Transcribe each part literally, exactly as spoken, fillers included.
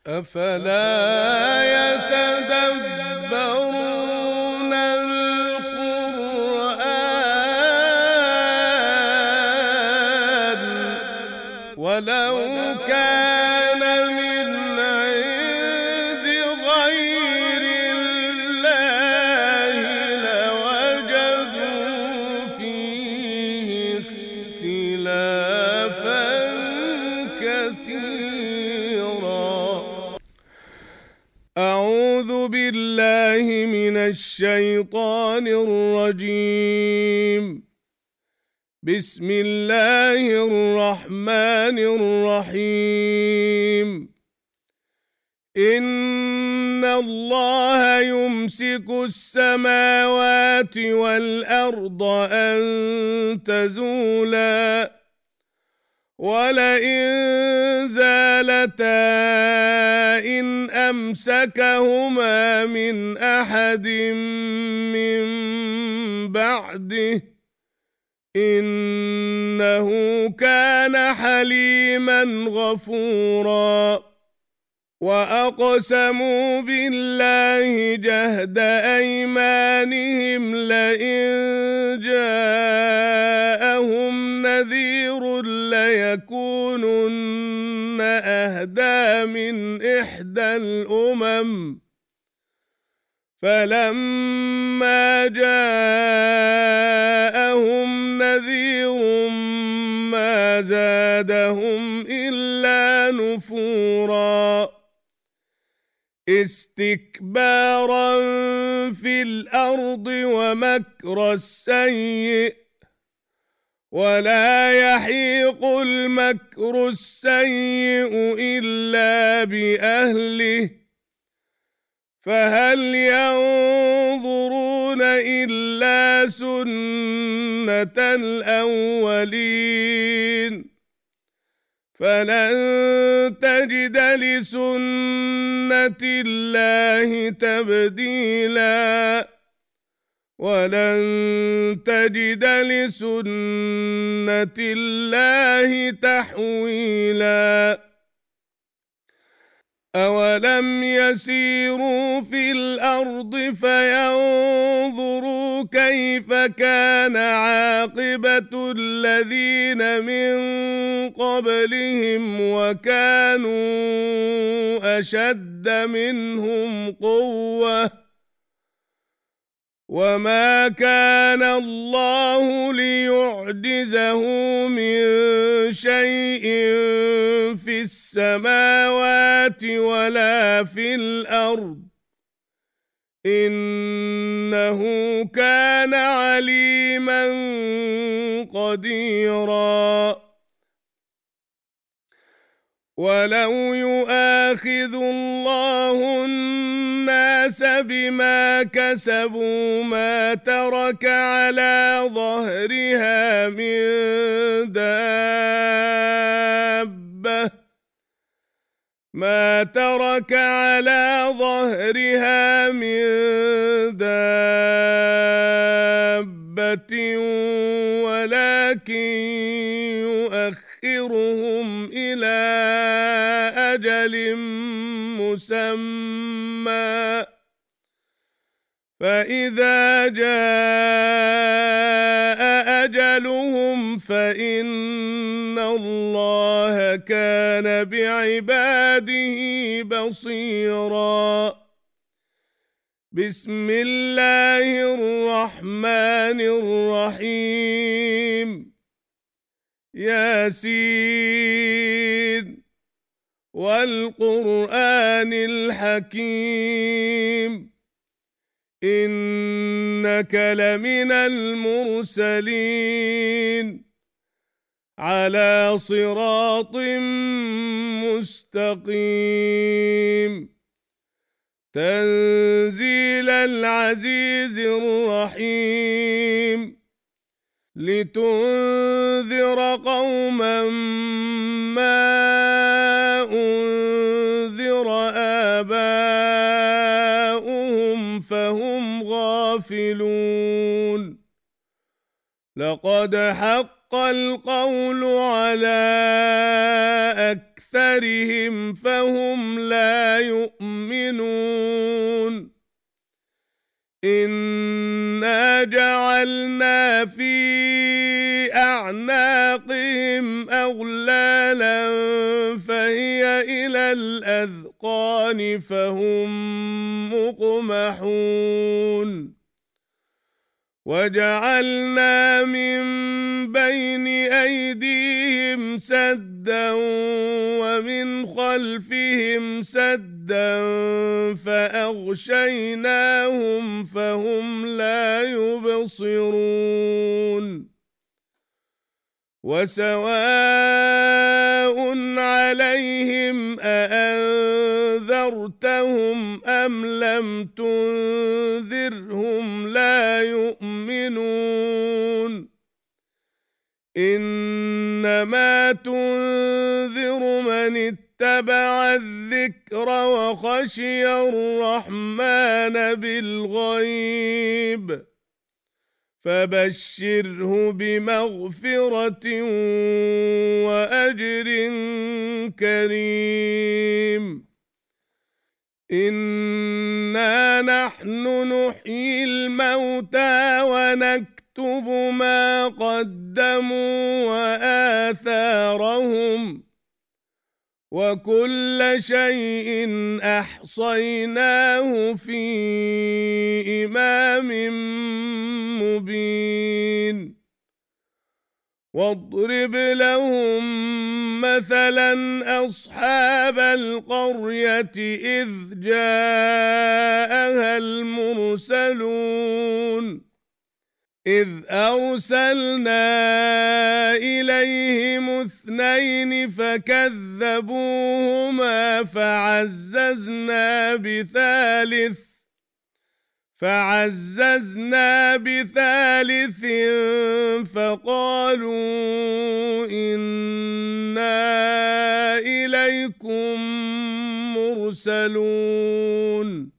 أفلا يتدبرون القرآن ولو كان من عند غير الله لوجدوا فيه اختلافا كثيرا. أعوذ بالله من الشيطان الرجيم. بسم الله الرحمن الرحيم. إن الله يمسك السماوات والأرض أن تزولا ولئن زالتا إن أمسكهما من أحد من بعده إنه كان حليما غفورا. وأقسموا بالله جهد أيمانهم لئن جاءهم نذير ليكونن أهدى من إحدى الأمم فلما جاءهم نذير ما زادهم إلا نفورا استكبارا في الأرض ومكر السيء ولا يحيق المكر السيء إلا بأهله فهل ينظرون إلا سنة الأولين فلن تجد لسنة الله تبديلا ولن تجد لسنة الله تحويلا. أولم يسيروا في الأرض فينظروا كيف كان عاقبة الذين من قبلهم وكانوا أشد منهم قوة وما كان الله ليعجزه من شيء في السماوات ولا في الأرض إنه كان عليما قديرا. ولو يؤاخذ الله الناس بما كسبوا ما ترك على ظهرها من دابة ما ترك على ظهرها من دابة ولكن يؤخرهم إلى أجل مسمى فإذا جاء أجلهم فإن الله كان بعباده بصيرا. بسم الله الرحمن الرحيم. ياسين والقرآن الحكيم إنك لمن المرسلين على صراط مستقيم تنزيل العزيز الرحيم لتنذر قوما ما أنذر آباؤهم فهم غافلون. لقد حق القول على أكثرهم فهم لا إنا جعلنا في أعناقهم أغلالا فهي إلى الأذقان فهم مقمحون وجعلنا من بين أيديهم سدا ومن خلفهم سدا فأغشيناهم فهم لا يبصرون وسواء عليهم أأنذرتهم أم لم تنذرهم لا يؤمنون إنما تنذر من اتبع الذكر وخشي الرحمن بالغيب فبشره بمغفرة وأجر كريم إنا نحن نحيي الموتى ونكتب ما قدموا وآثارهم وكل شيء أحصيناه في إمام مبين واضرب لهم مثلا أصحاب القرية إذ جاءها المرسلون إذ أرسلنا إليهم اثنين فكذبوهما فعززنا بثالث فعززنا بثالث فقالوا إنا إليكم مرسلون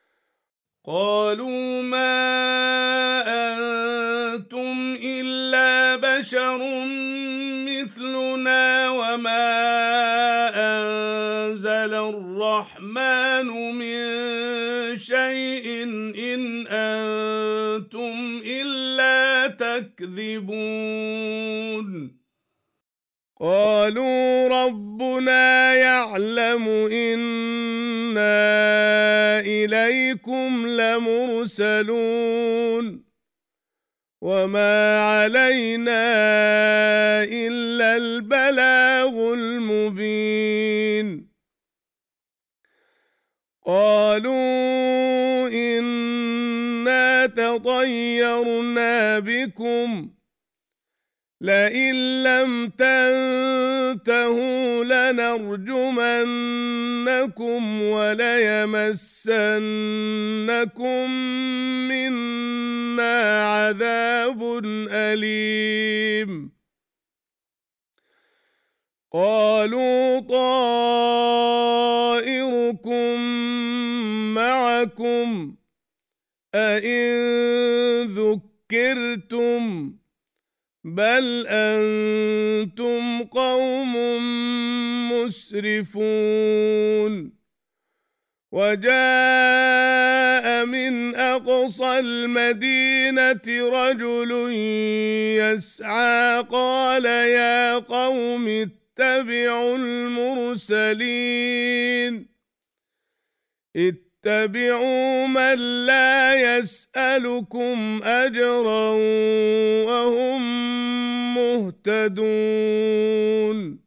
قالوا ما أنتم إلا بشر مثلنا وما أنزل الرحمن من شيء إن أنتم إلا تكذبون قالوا ربنا يعلم إنا إليكم لمرسلون وما علينا إلا البلاغ المبين قالوا إنا تطيرنا بكم لئن لم تنتهوا لنرجمنكم وليمسنكم منا عذاب أليم قالوا طائركم معكم أئن ذكرتم بل أنتم قوم مسرفون وجاء من أقصى المدينة رجل يسعى قال يا قوم اتبعوا المرسلين اتبعوا من لا يسألكم أجرا وهم مهتدون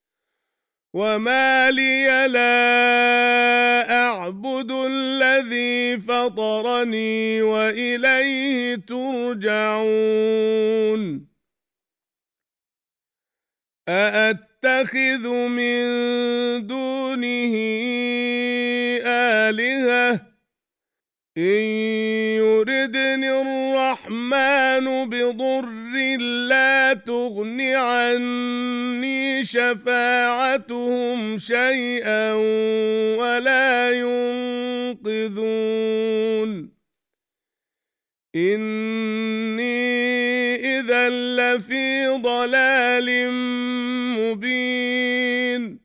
وما لي لا أعبد الذي فطرني وإليه ترجعون أأتخذ من دونه آلهة إن يردني الرحمن بضر لا تغن عني شفاعتهم شيئا ولا ينقذون إني إذا لفي ضلال مبين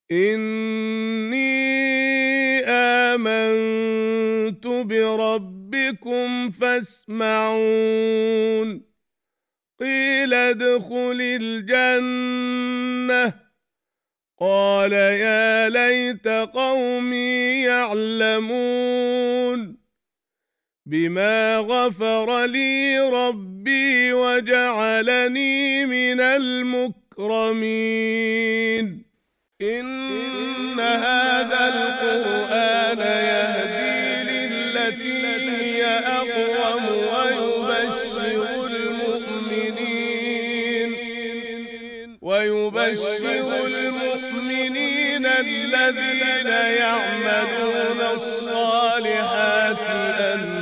إني آمنت بربكم ربكم فاسمعون قيل ادخل الجنة قال يا ليت قومي يعلمون بما غفر لي ربي وجعلني من المكرمين إن هذا القرآن يهدي للتي هي أقوم ويبشر المؤمنين ويبشر المؤمنين الذين يعملون الصالحات أن